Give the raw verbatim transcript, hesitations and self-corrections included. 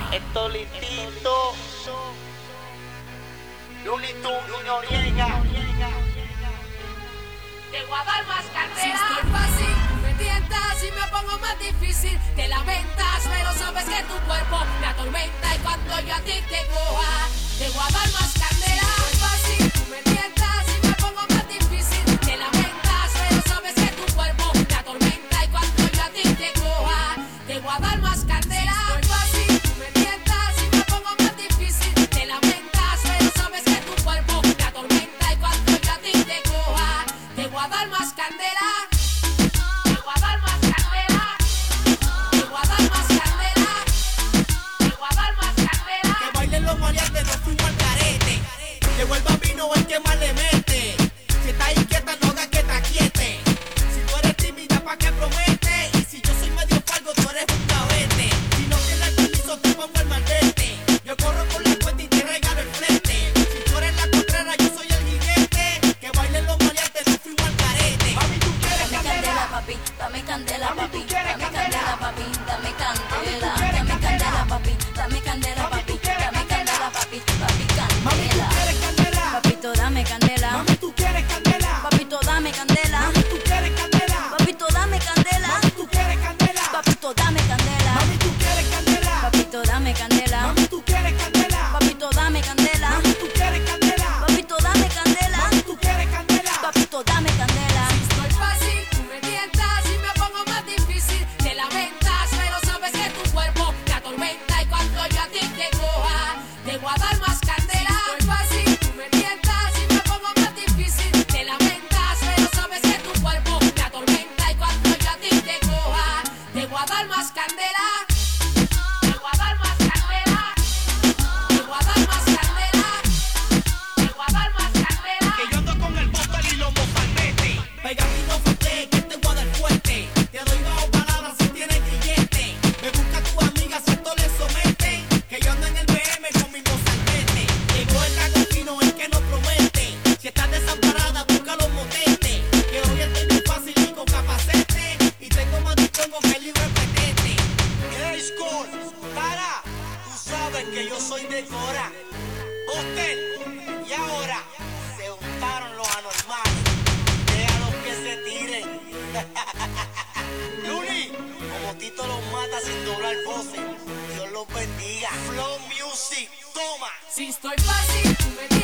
Esto listito. Looney Tunes y Noriega. Te voy a dar más cartera. Si estoy fácil, me tientas y me pongo más difícil. Te lamentas, pero sabes que tu cuerpo me atormenta. Y cuando yo a ti te coja, te voy a dar más cartera. Si estoy fácil, tú me tientas y me pongo más difícil. Te lamentas, pero sabes que tu cuerpo me atormenta. Y cuando yo a ti te coja, te voy a dar más cartera. Si estoy fácil, tú me tientas y me pongo más difícil. Te lamentas, pero sabes que tu cuerpo me atormenta. Y cuando yo a ti te coja, te voy a dar más candela. Te voy a dar más candela. Te voy a dar más candela. Te voy a dar más candela. Que bailen los maleantes, no fuimos al carete. Llegó el bambino, el que más le mete. Si estás inquieta, no hagas que te aquiete. Si tú eres tímida, ¿pa' qué promete? Y si yo soy medio falgo, tú eres un cabete. Si no tienes permiso, te pongo el malvete. Yo corro con la cuenta y te regalo el flete. Si tú eres la cotrera, yo soy el jinete. Que bailen los maleantes, no fuimos al carete. Mami, tú quieres Dame candela, candela. papi, dame candela, Mami, papi, tú quieres dame candela. candela, papi, dame candela, Mami, tú quieres dame candela. candela, papi, dame candela, Mami, papi, tú quieres dame candela, candela. papi, papi, Mami, tú candela. quieres candela. Papito, dame candela. Mami, tú quieres candela. Papito, dame candela. Mami, tú quieres candela. Papito, dame candela. Mami, tú quieres candela. Papito, dame candela. Mami, tú quieres candela. Papito, dame candela. Mami, tú quieres candela. Papito, dame candela. Mami, tú quieres candela. Papito, dame candela. Mami, tú quieres candela. Papito, dame candela. Si estoy fácil, tú me tientas y me pongo más difícil. Te lamentas, pero sabes que tu cuerpo me atormenta. Y cuando yo a ti te coja, te voy a dar más candela. Si estoy fácil, tú me tientas y me pongo más difícil. Te lamentas, pero sabes que tu cuerpo me atormenta. Y cuando yo a ti te coja, te voy a dar más candela. Te voy a dar más candela. Te voy a dar más candela. Te voy a dar más candela. Que yo ando con el bóster y los mozalbete. Pegatino fuerte, que te voy a dar fuerte. Te doy bajo palabras si tienes grillete. Me busca tu amiga si esto le somete. Que yo ando en el B M con mi mozalbete. Llegó el trago fino, el que no promete. Si estás desamparada, busca los motetes. Que hoy estoy muy fácil y con capacete. Y tengo más dispongo que el libro petete. Hey, School, para. Tú sabes que yo soy de Cora. Hotel, y ahora se juntaron los anormales. Déjalos que se tiren. Luli, como Tito los mata sin doblar voces. Dios los bendiga. Flow Music, toma. Si estoy fácil, tú me